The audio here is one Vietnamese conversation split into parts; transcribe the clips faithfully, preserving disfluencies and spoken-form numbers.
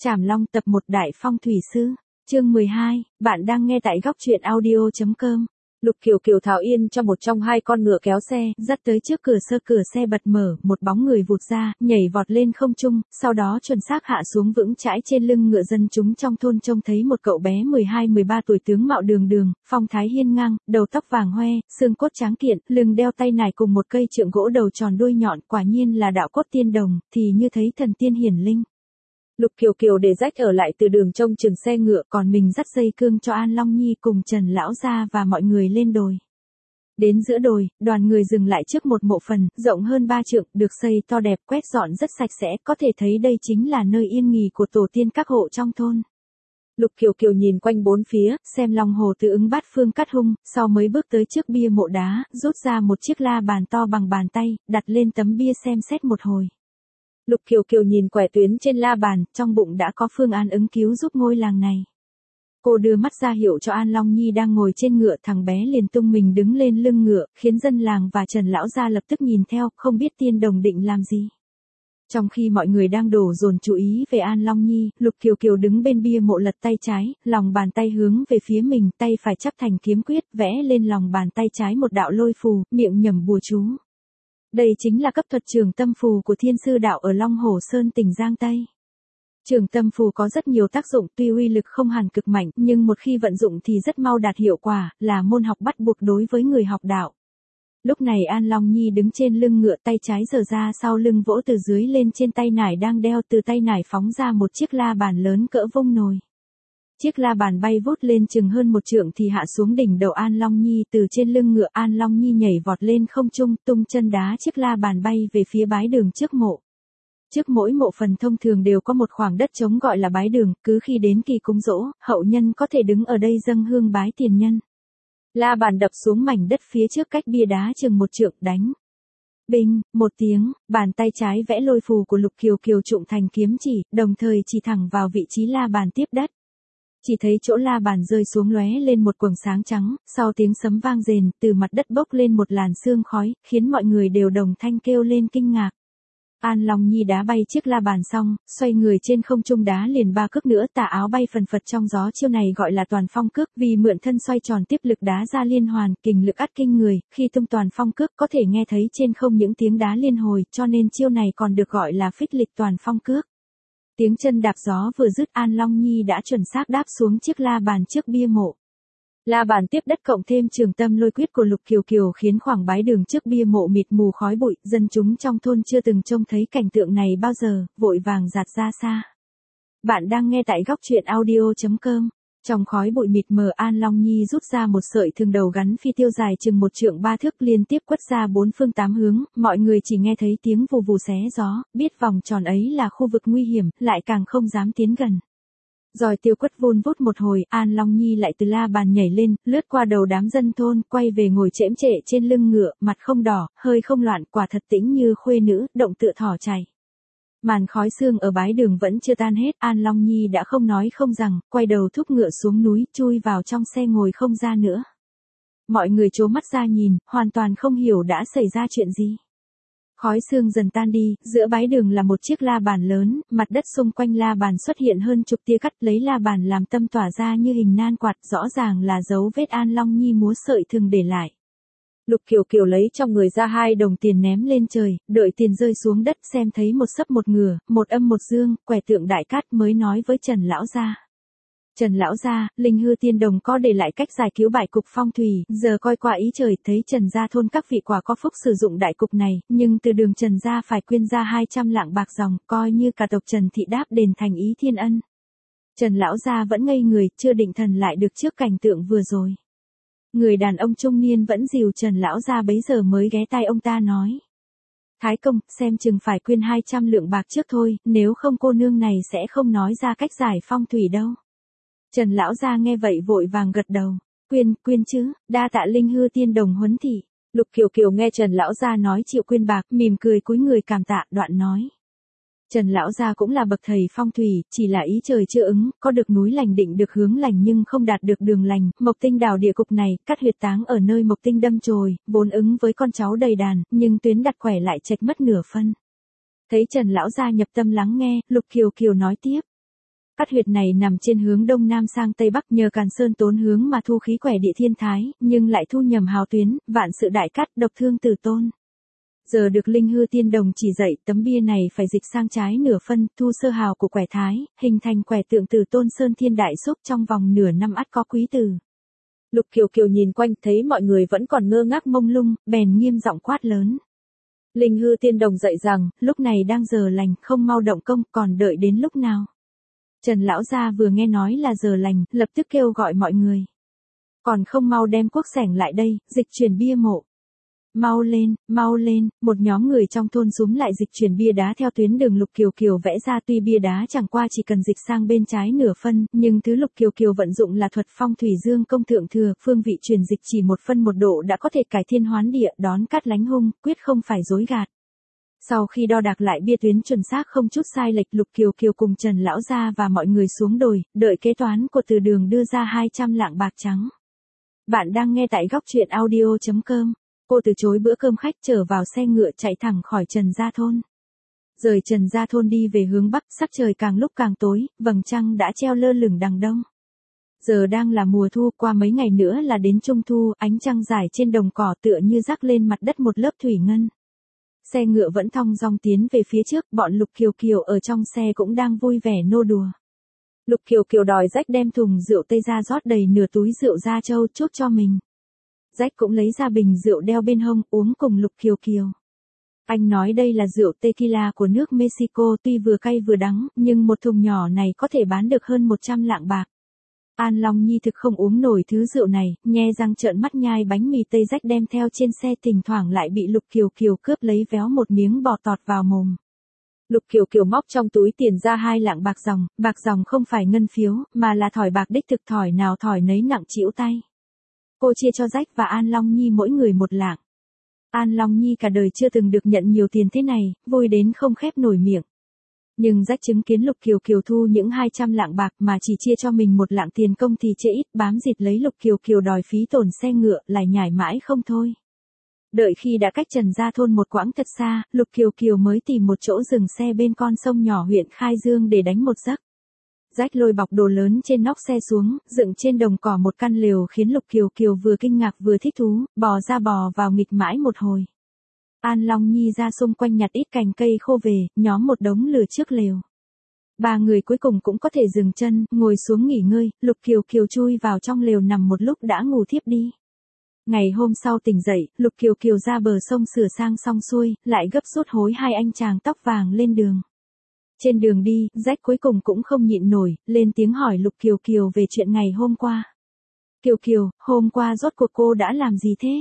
Trảm Long tập một Đại Phong thủy sư, chương mười hai, bạn đang nghe tại góc truyện audio.com. Lục Kiều Kiều Thảo Yên cho một trong hai con ngựa kéo xe, dắt tới trước cửa sơ cửa xe bật mở, một bóng người vụt ra, nhảy vọt lên không trung, sau đó chuẩn xác hạ xuống vững chãi trên lưng ngựa. Dân chúng trong thôn trông thấy một cậu bé mười hai mười ba tuổi tướng mạo đường đường, phong thái hiên ngang, đầu tóc vàng hoe, xương cốt tráng kiện, lưng đeo tay nải cùng một cây trượng gỗ đầu tròn đuôi nhọn, quả nhiên là đạo cốt tiên đồng, thì như thấy thần tiên hiển linh. Lục Kiều Kiều để rách ở lại từ đường trông chừng xe ngựa, còn mình dắt dây cương cho An Long Nhi cùng Trần lão gia và mọi người lên đồi. Đến giữa đồi, đoàn người dừng lại trước một mộ phần, rộng hơn ba trượng, được xây to đẹp, quét dọn rất sạch sẽ, có thể thấy đây chính là nơi yên nghỉ của tổ tiên các hộ trong thôn. Lục Kiều Kiều nhìn quanh bốn phía, xem lòng hồ tứ ứng bát phương cắt hung, sau mới bước tới trước bia mộ đá, rút ra một chiếc la bàn to bằng bàn tay, đặt lên tấm bia xem xét một hồi. Lục Kiều Kiều nhìn quẻ tuyến trên la bàn, trong bụng đã có phương án ứng cứu giúp ngôi làng này. Cô đưa mắt ra hiệu cho An Long Nhi đang ngồi trên ngựa, thằng bé liền tung mình đứng lên lưng ngựa, khiến dân làng và Trần lão gia lập tức nhìn theo, không biết tiên đồng định làm gì. Trong khi mọi người đang đổ dồn chú ý về An Long Nhi, Lục Kiều Kiều đứng bên bia mộ lật tay trái, lòng bàn tay hướng về phía mình, tay phải chắp thành kiếm quyết, vẽ lên lòng bàn tay trái một đạo lôi phù, miệng nhẩm bùa chú. Đây chính là cấp thuật trường tâm phù của Thiên Sư Đạo ở Long Hồ Sơn tỉnh Giang Tây. Trường tâm phù có rất nhiều tác dụng, tuy uy lực không hẳn cực mạnh, nhưng một khi vận dụng thì rất mau đạt hiệu quả, là môn học bắt buộc đối với người học đạo. Lúc này An Long Nhi đứng trên lưng ngựa, tay trái giở ra sau lưng vỗ từ dưới lên trên tay nải đang đeo, từ tay nải phóng ra một chiếc la bàn lớn cỡ vung nồi. Chiếc la bàn bay vút lên chừng hơn một trượng thì hạ xuống đỉnh đầu An Long Nhi. Từ trên lưng ngựa An Long Nhi nhảy vọt lên không trung, tung chân đá chiếc la bàn bay về phía bái đường trước mộ. Trước mỗi mộ phần thông thường đều có một khoảng đất trống gọi là bái đường, cứ khi đến kỳ cúng giỗ, hậu nhân có thể đứng ở đây dâng hương bái tiền nhân. La bàn đập xuống mảnh đất phía trước cách bia đá chừng một trượng, đánh. Binh, một tiếng, bàn tay trái vẽ lôi phù của Lục Kiều Kiều trụng thành kiếm chỉ, đồng thời chỉ thẳng vào vị trí la bàn tiếp đất. Chỉ thấy chỗ la bàn rơi xuống lóe lên một quầng sáng trắng, sau tiếng sấm vang rền, từ mặt đất bốc lên một làn sương khói, khiến mọi người đều đồng thanh kêu lên kinh ngạc. An Long Nhi đá bay chiếc la bàn xong, xoay người trên không trung đá liền ba cước nữa, tà áo bay phần phật trong gió, chiêu này gọi là toàn phong cước, vì mượn thân xoay tròn tiếp lực đá ra liên hoàn, kình lực ắt kinh người, khi tung toàn phong cước có thể nghe thấy trên không những tiếng đá liên hồi, cho nên chiêu này còn được gọi là phích lịch toàn phong cước. Tiếng chân đạp gió vừa dứt, An Long Nhi đã chuẩn xác đáp xuống chiếc la bàn trước bia mộ. La bàn tiếp đất cộng thêm trường tâm lôi quyết của Lục Kiều Kiều khiến khoảng bái đường trước bia mộ mịt mù khói bụi, dân chúng trong thôn chưa từng trông thấy cảnh tượng này bao giờ, vội vàng dạt ra xa. Bạn đang nghe tại góc truyện audio.com. Trong khói bụi mịt mờ, An Long Nhi rút ra một sợi thương đầu gắn phi tiêu dài chừng một trượng ba thước liên tiếp quất ra bốn phương tám hướng, mọi người chỉ nghe thấy tiếng vù vù xé gió, biết vòng tròn ấy là khu vực nguy hiểm, lại càng không dám tiến gần. Rồi tiêu quất vun vút một hồi, An Long Nhi lại từ la bàn nhảy lên, lướt qua đầu đám dân thôn, quay về ngồi chễm trệ trên lưng ngựa, mặt không đỏ, hơi không loạn, quả thật tĩnh như khuê nữ, động tựa thỏ chảy. Màn khói sương ở bái đường vẫn chưa tan hết, An Long Nhi đã không nói không rằng, quay đầu thúc ngựa xuống núi, chui vào trong xe ngồi không ra nữa. Mọi người trố mắt ra nhìn, hoàn toàn không hiểu đã xảy ra chuyện gì. Khói sương dần tan đi, giữa bái đường là một chiếc la bàn lớn, mặt đất xung quanh la bàn xuất hiện hơn chục tia cắt, lấy la bàn làm tâm tỏa ra như hình nan quạt, rõ ràng là dấu vết An Long Nhi múa sợi thường để lại. Lục Kiều Kiều lấy trong người ra hai đồng tiền ném lên trời, đợi tiền rơi xuống đất xem thấy một sấp một ngửa, một âm một dương, quẻ tượng đại cát mới nói với Trần lão gia. Trần lão gia, linh hư tiên đồng có để lại cách giải cứu bại cục phong thủy, giờ coi qua ý trời thấy Trần gia thôn các vị quả có phúc sử dụng đại cục này, nhưng từ đường Trần gia phải quyên ra hai trăm lạng bạc dòng, coi như cả tộc Trần thị đáp đền thành ý thiên ân. Trần lão gia vẫn ngây người, chưa định thần lại được trước cảnh tượng vừa rồi. Người đàn ông trung niên vẫn dìu Trần lão gia bấy giờ mới ghé tai ông ta nói. Thái công, xem chừng phải quyên hai trăm lượng bạc trước thôi, nếu không cô nương này sẽ không nói ra cách giải phong thủy đâu. Trần lão gia nghe vậy vội vàng gật đầu, quyên, quyên chứ, đa tạ linh hư tiên đồng huấn thị. Lục Kiều Kiều nghe Trần lão gia nói chịu quyên bạc, mỉm cười cúi người cảm tạ, đoạn nói. Trần lão gia cũng là bậc thầy phong thủy, chỉ là ý trời chưa ứng, có được núi lành định được hướng lành nhưng không đạt được đường lành, mộc tinh đào địa cục này, cắt huyệt táng ở nơi mộc tinh đâm chồi, vốn ứng với con cháu đầy đàn, nhưng tuyến đặt quẻ lại chệch mất nửa phân. Thấy Trần lão gia nhập tâm lắng nghe, Lục Kiều Kiều nói tiếp. Ắt huyệt này nằm trên hướng đông nam sang tây bắc, nhờ Càn Sơn tốn hướng mà thu khí quẻ địa thiên thái, nhưng lại thu nhầm hào tuyến, vạn sự đại cát, độc thương tử tôn. Giờ được Linh Hư Tiên Đồng chỉ dạy, tấm bia này phải dịch sang trái nửa phân, thu sơ hào của quẻ thái, hình thành quẻ tượng Tử Tôn Sơn Thiên Đại Xúc, trong vòng nửa năm ắt có quý tử. Lục Kiều Kiều nhìn quanh, thấy mọi người vẫn còn ngơ ngác mông lung, bèn nghiêm giọng quát lớn. Linh Hư Tiên Đồng dạy rằng, lúc này đang giờ lành, không mau động công, còn đợi đến lúc nào? Trần lão gia vừa nghe nói là giờ lành, lập tức kêu gọi mọi người. Còn không mau đem cuốc xẻng lại đây, dịch chuyển bia mộ. Mau lên, mau lên, một nhóm người trong thôn xúm lại dịch chuyển bia đá theo tuyến đường Lục Kiều Kiều vẽ ra, tuy bia đá chẳng qua chỉ cần dịch sang bên trái nửa phân, nhưng thứ Lục Kiều Kiều vận dụng là thuật phong thủy dương công thượng thừa, phương vị chuyển dịch chỉ một phân một độ đã có thể cải thiên hoán địa, đón cát lánh hung, quyết không phải dối gạt. Sau khi đo đạc lại bia tuyến chuẩn xác không chút sai lệch, Lục Kiều Kiều cùng Trần lão gia và mọi người xuống đồi, đợi kế toán của Từ Đường đưa ra hai trăm lạng bạc trắng. Bạn đang nghe tại góc truyện audio chấm com. Cô từ chối bữa cơm khách, trở vào xe ngựa chạy thẳng khỏi Trần Gia Thôn. Rời Trần Gia Thôn đi về hướng bắc, sắc trời càng lúc càng tối, vầng trăng đã treo lơ lửng đằng đông. Giờ đang là mùa thu, qua mấy ngày nữa là đến trung thu, ánh trăng rải trên đồng cỏ tựa như rắc lên mặt đất một lớp thủy ngân. Xe ngựa vẫn thong dong tiến về phía trước, bọn Lục Kiều Kiều ở trong xe cũng đang vui vẻ nô đùa. Lục Kiều Kiều đòi Rách đem thùng rượu tây ra rót đầy nửa túi rượu Gia Châu chốt cho mình. Rách cũng lấy ra bình rượu đeo bên hông, uống cùng Lục Kiều Kiều. Anh nói đây là rượu tequila của nước Mexico, tuy vừa cay vừa đắng, nhưng một thùng nhỏ này có thể bán được hơn một trăm lạng bạc. An Long Nhi thực không uống nổi thứ rượu này, nhe răng trợn mắt nhai bánh mì tây Rách đem theo trên xe, thỉnh thoảng lại bị Lục Kiều Kiều cướp lấy véo một miếng bò tọt vào mồm. Lục Kiều Kiều móc trong túi tiền ra hai lạng bạc dòng, bạc dòng không phải ngân phiếu, mà là thỏi bạc đích thực, thỏi nào thỏi nấy nặng trĩu tay. Cô chia cho Rách và An Long Nhi mỗi người một lạng. An Long Nhi cả đời chưa từng được nhận nhiều tiền thế này, vui đến không khép nổi miệng. Nhưng Rách chứng kiến Lục Kiều Kiều thu những hai trăm lạng bạc mà chỉ chia cho mình một lạng tiền công thì chê ít, bám dịt lấy Lục Kiều Kiều đòi phí tổn xe ngựa, lại nhải mãi không thôi. Đợi khi đã cách Trần Gia Thôn một quãng thật xa, Lục Kiều Kiều mới tìm một chỗ dừng xe bên con sông nhỏ huyện Khai Dương để đánh một giấc. Rách lôi bọc đồ lớn trên nóc xe xuống, dựng trên đồng cỏ một căn lều, khiến Lục Kiều Kiều vừa kinh ngạc vừa thích thú, bò ra bò vào nghịch mãi một hồi. An Long Nhi ra xung quanh nhặt ít cành cây khô về, nhóm một đống lửa trước lều. Ba người cuối cùng cũng có thể dừng chân, ngồi xuống nghỉ ngơi, Lục Kiều Kiều chui vào trong lều nằm một lúc đã ngủ thiếp đi. Ngày hôm sau tỉnh dậy, Lục Kiều Kiều ra bờ sông sửa sang xong xuôi, lại gấp rút hối hai anh chàng tóc vàng lên đường. Trên đường đi, Rách cuối cùng cũng không nhịn nổi, lên tiếng hỏi Lục Kiều Kiều về chuyện ngày hôm qua. Kiều Kiều, hôm qua rốt cuộc cô đã làm gì thế?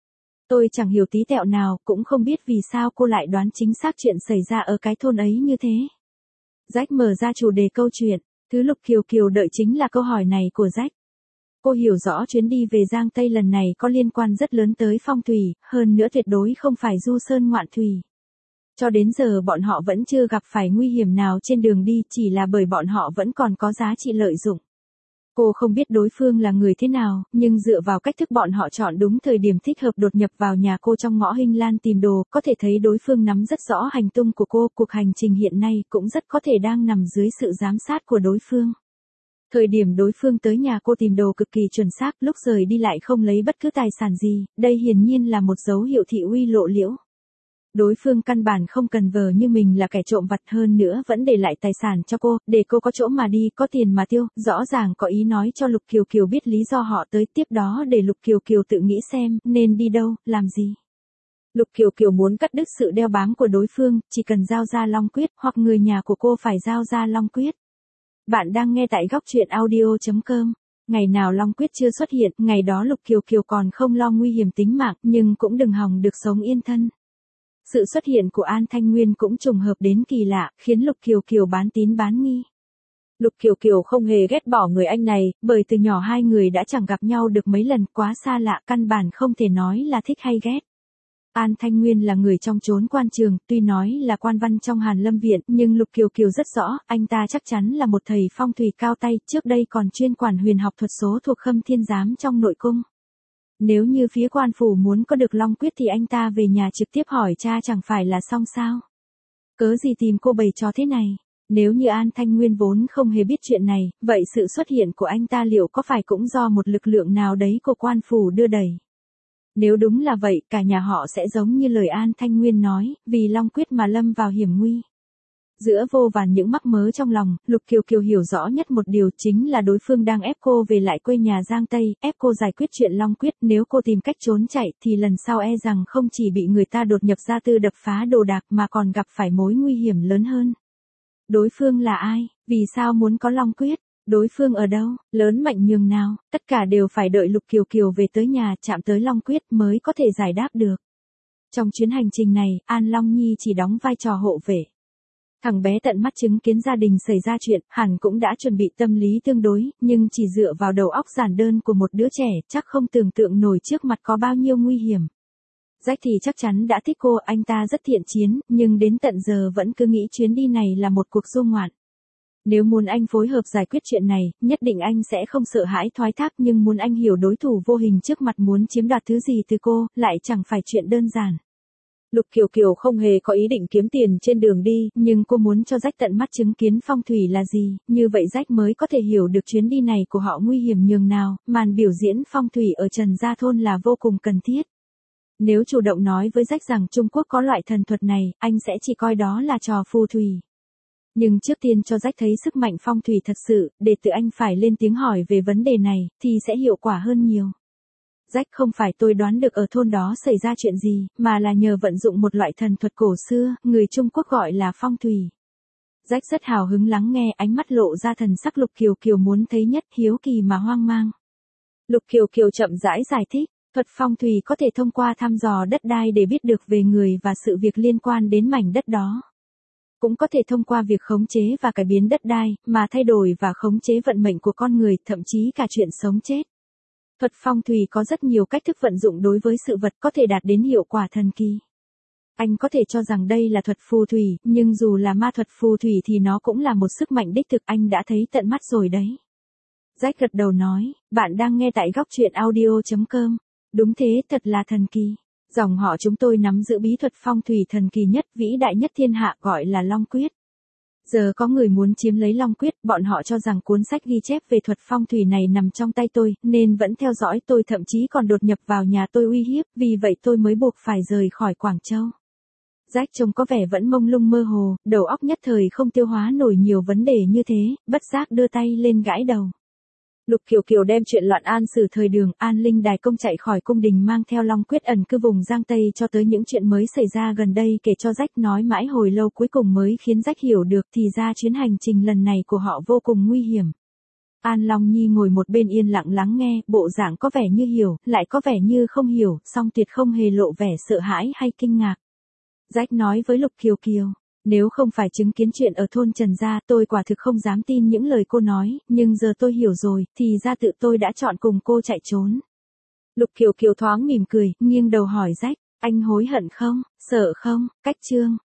Tôi chẳng hiểu tí tẹo nào, cũng không biết vì sao cô lại đoán chính xác chuyện xảy ra ở cái thôn ấy như thế. Rách mở ra chủ đề câu chuyện, thứ Lục Kiều Kiều đợi chính là câu hỏi này của Rách. Cô hiểu rõ chuyến đi về Giang Tây lần này có liên quan rất lớn tới phong thủy, hơn nữa tuyệt đối không phải du sơn ngoạn thủy. Cho đến giờ bọn họ vẫn chưa gặp phải nguy hiểm nào trên đường đi, chỉ là bởi bọn họ vẫn còn có giá trị lợi dụng. Cô không biết đối phương là người thế nào, nhưng dựa vào cách thức bọn họ chọn đúng thời điểm thích hợp đột nhập vào nhà cô trong ngõ Hinh Lan tìm đồ, có thể thấy đối phương nắm rất rõ hành tung của cô, cuộc hành trình hiện nay cũng rất có thể đang nằm dưới sự giám sát của đối phương. Thời điểm đối phương tới nhà cô tìm đồ cực kỳ chuẩn xác, lúc rời đi lại không lấy bất cứ tài sản gì, đây hiển nhiên là một dấu hiệu thị uy lộ liễu. Đối phương căn bản không cần vờ như mình là kẻ trộm vặt, hơn nữa vẫn để lại tài sản cho cô, để cô có chỗ mà đi, có tiền mà tiêu, rõ ràng có ý nói cho Lục Kiều Kiều biết lý do họ tới, tiếp đó để Lục Kiều Kiều tự nghĩ xem, nên đi đâu, làm gì. Lục Kiều Kiều muốn cắt đứt sự đeo bám của đối phương, chỉ cần giao ra Long Quyết, hoặc người nhà của cô phải giao ra Long Quyết. Bạn đang nghe tại góc truyện audio chấm com. Ngày nào Long Quyết chưa xuất hiện, ngày đó Lục Kiều Kiều còn không lo nguy hiểm tính mạng, nhưng cũng đừng hòng được sống yên thân. Sự xuất hiện của An Thanh Nguyên cũng trùng hợp đến kỳ lạ, khiến Lục Kiều Kiều bán tín bán nghi. Lục Kiều Kiều không hề ghét bỏ người anh này, bởi từ nhỏ hai người đã chẳng gặp nhau được mấy lần, quá xa lạ, căn bản không thể nói là thích hay ghét. An Thanh Nguyên là người trong chốn quan trường, tuy nói là quan văn trong Hàn Lâm Viện, nhưng Lục Kiều Kiều rất rõ, anh ta chắc chắn là một thầy phong thủy cao tay, trước đây còn chuyên quản huyền học thuật số thuộc Khâm Thiên Giám trong nội cung. Nếu như phía quan phủ muốn có được Long Quyết thì anh ta về nhà trực tiếp hỏi cha chẳng phải là xong sao? Cớ gì tìm cô bày trò thế này? Nếu như An Thanh Nguyên vốn không hề biết chuyện này, vậy sự xuất hiện của anh ta liệu có phải cũng do một lực lượng nào đấy của quan phủ đưa đẩy? Nếu đúng là vậy, cả nhà họ sẽ giống như lời An Thanh Nguyên nói, vì Long Quyết mà lâm vào hiểm nguy. Giữa vô vàn những mắc mớ trong lòng, Lục Kiều Kiều hiểu rõ nhất một điều chính là đối phương đang ép cô về lại quê nhà Giang Tây, ép cô giải quyết chuyện Long Quyết. Nếu cô tìm cách trốn chạy thì lần sau e rằng không chỉ bị người ta đột nhập gia tư đập phá đồ đạc mà còn gặp phải mối nguy hiểm lớn hơn. Đối phương là ai? Vì sao muốn có Long Quyết? Đối phương ở đâu? Lớn mạnh nhường nào? Tất cả đều phải đợi Lục Kiều Kiều về tới nhà chạm tới Long Quyết mới có thể giải đáp được. Trong chuyến hành trình này, An Long Nhi chỉ đóng vai trò hộ vệ. Thằng bé tận mắt chứng kiến gia đình xảy ra chuyện, hẳn cũng đã chuẩn bị tâm lý tương đối, nhưng chỉ dựa vào đầu óc giản đơn của một đứa trẻ, chắc không tưởng tượng nổi trước mặt có bao nhiêu nguy hiểm. Jack thì chắc chắn đã thích cô, anh ta rất thiện chiến, nhưng đến tận giờ vẫn cứ nghĩ chuyến đi này là một cuộc du ngoạn. Nếu muốn anh phối hợp giải quyết chuyện này, nhất định anh sẽ không sợ hãi thoái thác, nhưng muốn anh hiểu đối thủ vô hình trước mặt muốn chiếm đoạt thứ gì từ cô, lại chẳng phải chuyện đơn giản. Lục Kiều Kiều không hề có ý định kiếm tiền trên đường đi, nhưng cô muốn cho Jack tận mắt chứng kiến phong thủy là gì, như vậy Jack mới có thể hiểu được chuyến đi này của họ nguy hiểm nhường nào, màn biểu diễn phong thủy ở Trần Gia Thôn là vô cùng cần thiết. Nếu chủ động nói với Jack rằng Trung Quốc có loại thần thuật này, anh sẽ chỉ coi đó là trò phù thủy. Nhưng trước tiên cho Jack thấy sức mạnh phong thủy thật sự, để tự anh phải lên tiếng hỏi về vấn đề này, thì sẽ hiệu quả hơn nhiều. Jack, không phải tôi đoán được ở thôn đó xảy ra chuyện gì, mà là nhờ vận dụng một loại thần thuật cổ xưa, người Trung Quốc gọi là phong thủy. Jack rất hào hứng lắng nghe, ánh mắt lộ ra thần sắc Lục Kiều Kiều muốn thấy nhất, hiếu kỳ mà hoang mang. Lục Kiều Kiều chậm rãi giải thích, thuật phong thủy có thể thông qua thăm dò đất đai để biết được về người và sự việc liên quan đến mảnh đất đó. Cũng có thể thông qua việc khống chế và cải biến đất đai, mà thay đổi và khống chế vận mệnh của con người, thậm chí cả chuyện sống chết. Thuật phong thủy có rất nhiều cách thức vận dụng đối với sự vật, có thể đạt đến hiệu quả thần kỳ. Anh có thể cho rằng đây là thuật phù thủy, nhưng dù là ma thuật phù thủy thì nó cũng là một sức mạnh đích thực, anh đã thấy tận mắt rồi đấy. Jack gật đầu nói, bạn đang nghe tại góc truyện audio chấm com. Đúng thế, thật là thần kỳ. Dòng họ chúng tôi nắm giữ bí thuật phong thủy thần kỳ nhất, vĩ đại nhất thiên hạ, gọi là Long Quyết. Giờ có người muốn chiếm lấy Long Quyết, bọn họ cho rằng cuốn sách ghi chép về thuật phong thủy này nằm trong tay tôi, nên vẫn theo dõi tôi, thậm chí còn đột nhập vào nhà tôi uy hiếp, vì vậy tôi mới buộc phải rời khỏi Quảng Châu. Jack trông có vẻ vẫn mông lung mơ hồ, đầu óc nhất thời không tiêu hóa nổi nhiều vấn đề như thế, bất giác đưa tay lên gãi đầu. Lục Kiều Kiều đem chuyện loạn an sử thời Đường, An Linh Đài Công chạy khỏi cung đình mang theo Long Quyết ẩn cư vùng Giang Tây cho tới những chuyện mới xảy ra gần đây kể cho Jack, nói mãi hồi lâu cuối cùng mới khiến Jack hiểu được thì ra chuyến hành trình lần này của họ vô cùng nguy hiểm. An Long Nhi ngồi một bên yên lặng lắng nghe, bộ dạng có vẻ như hiểu, lại có vẻ như không hiểu, song tuyệt không hề lộ vẻ sợ hãi hay kinh ngạc. Jack nói với Lục Kiều Kiều, nếu không phải chứng kiến chuyện ở thôn Trần Gia, tôi quả thực không dám tin những lời cô nói, nhưng giờ tôi hiểu rồi, thì ra tự tôi đã chọn cùng cô chạy trốn. Lục Kiều Kiều thoáng mỉm cười, nghiêng đầu hỏi Jack, anh hối hận không, sợ không? Cách chương